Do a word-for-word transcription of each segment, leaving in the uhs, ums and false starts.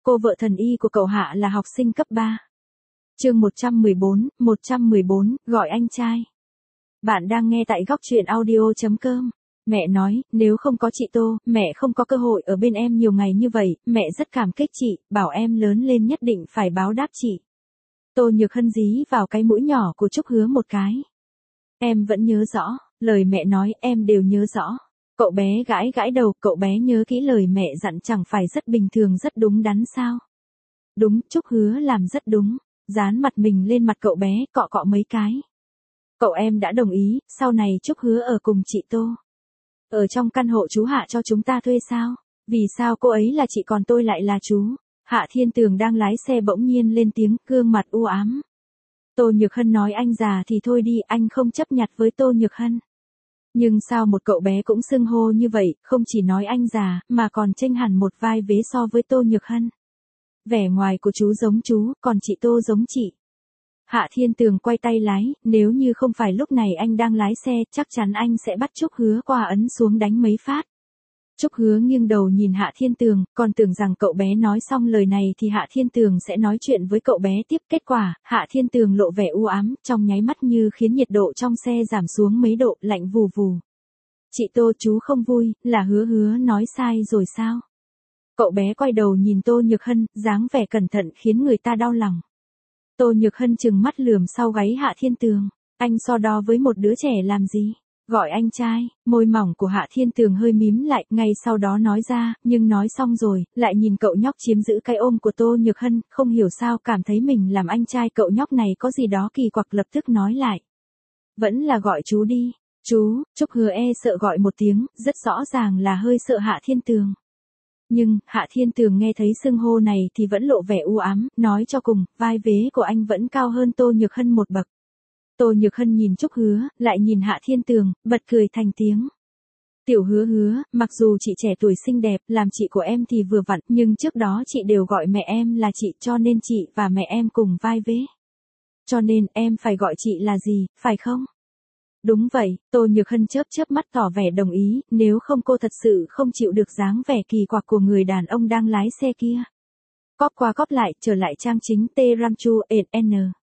Cô vợ thần y của cậu Hạ là học sinh cấp ba. Chương một trăm mười bốn, một trăm mười bốn, gọi anh trai. Bạn đang nghe tại góc truyện audio chấm com. Mẹ nói, nếu không có chị Tô, mẹ không có cơ hội ở bên em nhiều ngày như vậy, mẹ rất cảm kích chị, bảo em lớn lên nhất định phải báo đáp chị. Tô Nhược Hân dí vào cái mũi nhỏ của Trúc Hứa một cái. Em vẫn nhớ rõ, lời mẹ nói em đều nhớ rõ. Cậu bé gãi gãi đầu, cậu bé nhớ kỹ lời mẹ dặn chẳng phải rất bình thường rất đúng đắn sao. Đúng, Trúc Hứa làm rất đúng, dán mặt mình lên mặt cậu bé, cọ cọ mấy cái. Cậu em đã đồng ý, sau này Trúc Hứa ở cùng chị Tô. Ở trong căn hộ chú Hạ cho chúng ta thuê sao? Vì sao cô ấy là chị còn tôi lại là chú? Hạ Thiên Tường đang lái xe bỗng nhiên lên tiếng, gương mặt u ám. Tô Nhược Hân nói anh già thì thôi đi, anh không chấp nhặt với Tô Nhược Hân. Nhưng sao một cậu bé cũng xưng hô như vậy, không chỉ nói anh già, mà còn chênh hẳn một vai vế so với Tô Nhược Hân. Vẻ ngoài của chú giống chú, còn chị Tô giống chị. Hạ Thiên Tường quay tay lái, nếu như không phải lúc này anh đang lái xe, chắc chắn anh sẽ bắt Trúc Hứa qua ấn xuống đánh mấy phát. Trúc Hứa nghiêng đầu nhìn Hạ Thiên Tường, còn tưởng rằng cậu bé nói xong lời này thì Hạ Thiên Tường sẽ nói chuyện với cậu bé tiếp. Kết quả, Hạ Thiên Tường lộ vẻ u ám, trong nháy mắt như khiến nhiệt độ trong xe giảm xuống mấy độ, lạnh vù vù. Chị Tô, chú không vui, là Hứa Hứa nói sai rồi sao? Cậu bé quay đầu nhìn Tô Nhược Hân, dáng vẻ cẩn thận khiến người ta đau lòng. Tô Nhược Hân trừng mắt lườm sau gáy Hạ Thiên Tường, anh so đo với một đứa trẻ làm gì? Gọi anh trai, môi mỏng của Hạ Thiên Tường hơi mím lại, ngay sau đó nói ra, nhưng nói xong rồi, lại nhìn cậu nhóc chiếm giữ cái ôm của Tô Nhược Hân, không hiểu sao cảm thấy mình làm anh trai cậu nhóc này có gì đó kỳ quặc, lập tức nói lại. Vẫn là gọi chú đi, chú. Trúc Hứa e sợ gọi một tiếng, rất rõ ràng là hơi sợ Hạ Thiên Tường. Nhưng, Hạ Thiên Tường nghe thấy xưng hô này thì vẫn lộ vẻ u ám, nói cho cùng, vai vế của anh vẫn cao hơn Tô Nhược Hân một bậc. Tô Nhược Hân nhìn Trúc Hứa, lại nhìn Hạ Thiên Tường, bật cười thành tiếng. Tiểu Hứa Hứa, mặc dù chị trẻ tuổi xinh đẹp, làm chị của em thì vừa vặn, nhưng trước đó chị đều gọi mẹ em là chị, cho nên chị và mẹ em cùng vai vế. Cho nên em phải gọi chị là gì, phải không? Đúng vậy, Tô Nhược Hân chớp chớp mắt tỏ vẻ đồng ý, nếu không cô thật sự không chịu được dáng vẻ kỳ quặc của người đàn ông đang lái xe kia. Cóp qua cóp lại, trở lại trang chính T Ramchu N.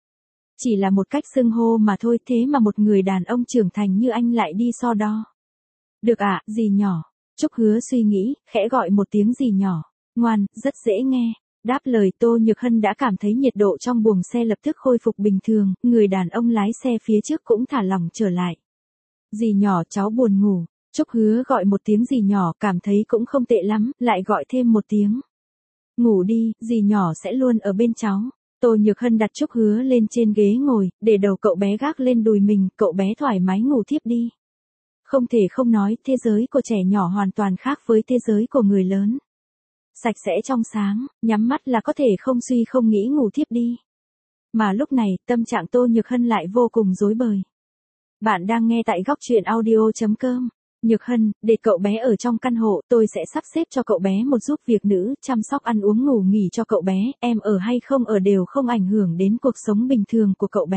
Chỉ là một cách xưng hô mà thôi, thế mà một người đàn ông trưởng thành như anh lại đi so đo. Được ạ, à, dì nhỏ. Trúc Hứa suy nghĩ, khẽ gọi một tiếng dì nhỏ. Ngoan, rất dễ nghe. Đáp lời Tô Nhược Hân đã cảm thấy nhiệt độ trong buồng xe lập tức khôi phục bình thường, người đàn ông lái xe phía trước cũng thả lỏng trở lại. Dì nhỏ, cháu buồn ngủ. Trúc Hứa gọi một tiếng dì nhỏ, cảm thấy cũng không tệ lắm, lại gọi thêm một tiếng. Ngủ đi, dì nhỏ sẽ luôn ở bên cháu. Tô Nhược Hân đặt Trúc Hứa lên trên ghế ngồi, để đầu cậu bé gác lên đùi mình, cậu bé thoải mái ngủ thiếp đi. Không thể không nói, thế giới của trẻ nhỏ hoàn toàn khác với thế giới của người lớn. Sạch sẽ trong sáng, nhắm mắt là có thể không suy không nghĩ ngủ thiếp đi. Mà lúc này, tâm trạng Tô Nhược Hân lại vô cùng rối bời. Bạn đang nghe tại góc truyện audio chấm com. Nhược Hân, để cậu bé ở trong căn hộ, tôi sẽ sắp xếp cho cậu bé một giúp việc nữ, chăm sóc ăn uống ngủ nghỉ cho cậu bé, em ở hay không ở đều không ảnh hưởng đến cuộc sống bình thường của cậu bé.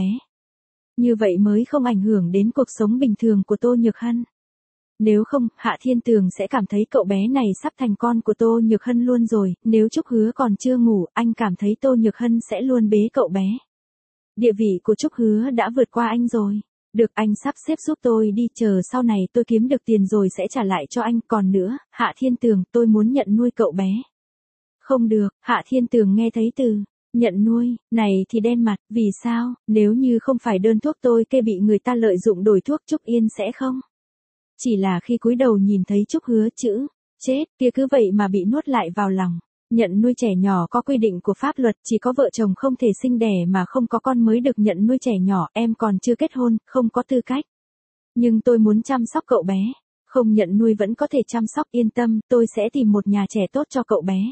Như vậy mới không ảnh hưởng đến cuộc sống bình thường của Tô Nhược Hân. Nếu không, Hạ Thiên Tường sẽ cảm thấy cậu bé này sắp thành con của Tô Nhược Hân luôn rồi, nếu Trúc Hứa còn chưa ngủ, anh cảm thấy Tô Nhược Hân sẽ luôn bế cậu bé. Địa vị của Trúc Hứa đã vượt qua anh rồi. Được, anh sắp xếp giúp tôi đi, chờ sau này tôi kiếm được tiền rồi sẽ trả lại cho anh. Còn nữa, Hạ Thiên Tường, tôi muốn nhận nuôi cậu bé. Không được, Hạ Thiên Tường nghe thấy từ nhận nuôi này thì đen mặt, vì sao? Nếu như không phải đơn thuốc tôi kê bị người ta lợi dụng đổi thuốc Trúc Yên sẽ không? Chỉ là khi cúi đầu nhìn thấy Trúc Hứa chữ chết kia cứ vậy mà bị nuốt lại vào lòng. Nhận nuôi trẻ nhỏ có quy định của pháp luật, chỉ có vợ chồng không thể sinh đẻ mà không có con mới được nhận nuôi trẻ nhỏ, em còn chưa kết hôn, không có tư cách. Nhưng tôi muốn chăm sóc cậu bé, không nhận nuôi vẫn có thể chăm sóc, yên tâm, tôi sẽ tìm một nhà trẻ tốt cho cậu bé.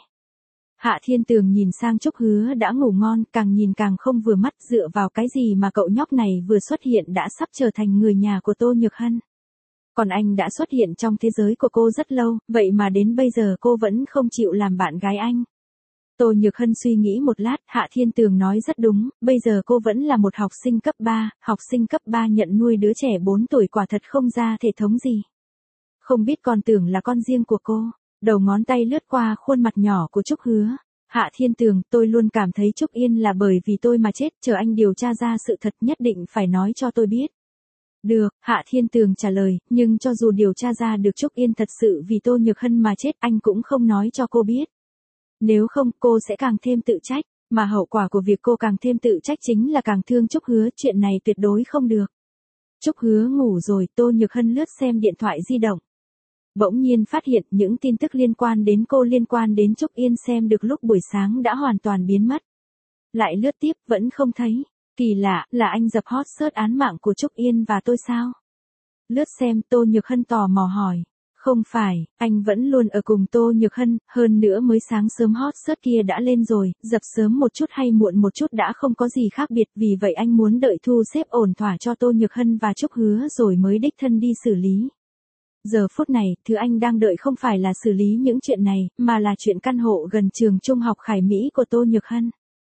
Hạ Thiên Tường nhìn sang Trúc Hứa đã ngủ ngon, càng nhìn càng không vừa mắt, dựa vào cái gì mà cậu nhóc này vừa xuất hiện đã sắp trở thành người nhà của Tô Nhược Hân. Còn anh đã xuất hiện trong thế giới của cô rất lâu, vậy mà đến bây giờ cô vẫn không chịu làm bạn gái anh. Tô Nhược Hân suy nghĩ một lát, Hạ Thiên Tường nói rất đúng, bây giờ cô vẫn là một học sinh cấp ba, học sinh cấp ba nhận nuôi đứa trẻ bốn tuổi quả thật không ra thể thống gì. Không biết còn tưởng là con riêng của cô, đầu ngón tay lướt qua khuôn mặt nhỏ của Trúc Hứa. Hạ Thiên Tường, tôi luôn cảm thấy Trúc Yên là bởi vì tôi mà chết, chờ anh điều tra ra sự thật nhất định phải nói cho tôi biết. Được, Hạ Thiên Tường trả lời, nhưng cho dù điều tra ra được Trúc Yên thật sự vì Tô Nhược Hân mà chết, anh cũng không nói cho cô biết. Nếu không, cô sẽ càng thêm tự trách, mà hậu quả của việc cô càng thêm tự trách chính là càng thương Trúc Hứa, chuyện này tuyệt đối không được. Trúc Hứa ngủ rồi, Tô Nhược Hân lướt xem điện thoại di động. Bỗng nhiên phát hiện những tin tức liên quan đến cô liên quan đến Trúc Yên xem được lúc buổi sáng đã hoàn toàn biến mất. Lại lướt tiếp vẫn không thấy. Kỳ lạ, là anh dập hot search án mạng của Trúc Yên và tôi sao? Lướt xem, Tô Nhược Hân tò mò hỏi. Không phải, anh vẫn luôn ở cùng Tô Nhược Hân, hơn nữa mới sáng sớm hot search kia đã lên rồi, dập sớm một chút hay muộn một chút đã không có gì khác biệt, vì vậy anh muốn đợi thu xếp ổn thỏa cho Tô Nhược Hân và Trúc Hứa rồi mới đích thân đi xử lý. Giờ phút này, thứ anh đang đợi không phải là xử lý những chuyện này, mà là chuyện căn hộ gần trường trung học Khải Mỹ của Tô Nhược Hân.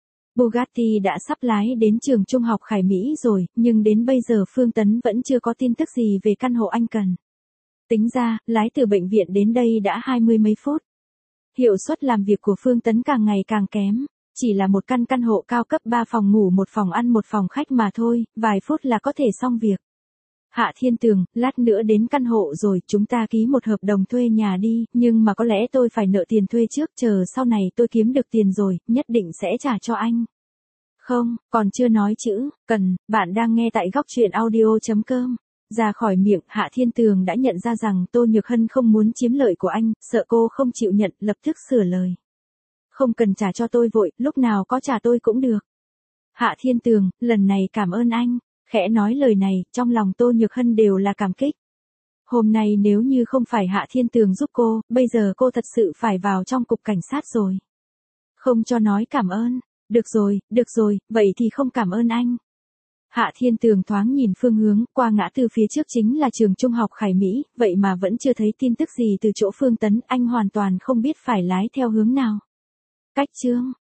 Bugatti đã sắp lái đến trường trung học Khải Mỹ rồi, nhưng đến bây giờ Phương Tấn vẫn chưa có tin tức gì về căn hộ anh cần. Tính ra, lái từ bệnh viện đến đây đã hai mươi mấy phút. Hiệu suất làm việc của Phương Tấn càng ngày càng kém. Chỉ là một căn căn hộ cao cấp ba phòng ngủ một phòng ăn một phòng khách mà thôi, vài phút là có thể xong việc. Hạ Thiên Tường, lát nữa đến căn hộ rồi, chúng ta ký một hợp đồng thuê nhà đi, nhưng mà có lẽ tôi phải nợ tiền thuê trước, chờ sau này tôi kiếm được tiền rồi, nhất định sẽ trả cho anh. Không, còn chưa nói chữ, cần, bạn đang nghe tại góc truyện audio.com. Ra khỏi miệng, Hạ Thiên Tường đã nhận ra rằng Tô Nhược Hân không muốn chiếm lợi của anh, sợ cô không chịu nhận, lập tức sửa lời. Không cần trả cho tôi vội, lúc nào có trả tôi cũng được. Hạ Thiên Tường, lần này cảm ơn anh. Khẽ nói lời này, trong lòng Tô Nhược Hân đều là cảm kích. Hôm nay nếu như không phải Hạ Thiên Tường giúp cô, bây giờ cô thật sự phải vào trong cục cảnh sát rồi. Không cho nói cảm ơn. Được rồi, được rồi, vậy thì không cảm ơn anh. Hạ Thiên Tường thoáng nhìn phương hướng, qua ngã tư phía trước chính là trường trung học Khải Mỹ, vậy mà vẫn chưa thấy tin tức gì từ chỗ Phương Tấn, anh hoàn toàn không biết phải lái theo hướng nào. Cách chương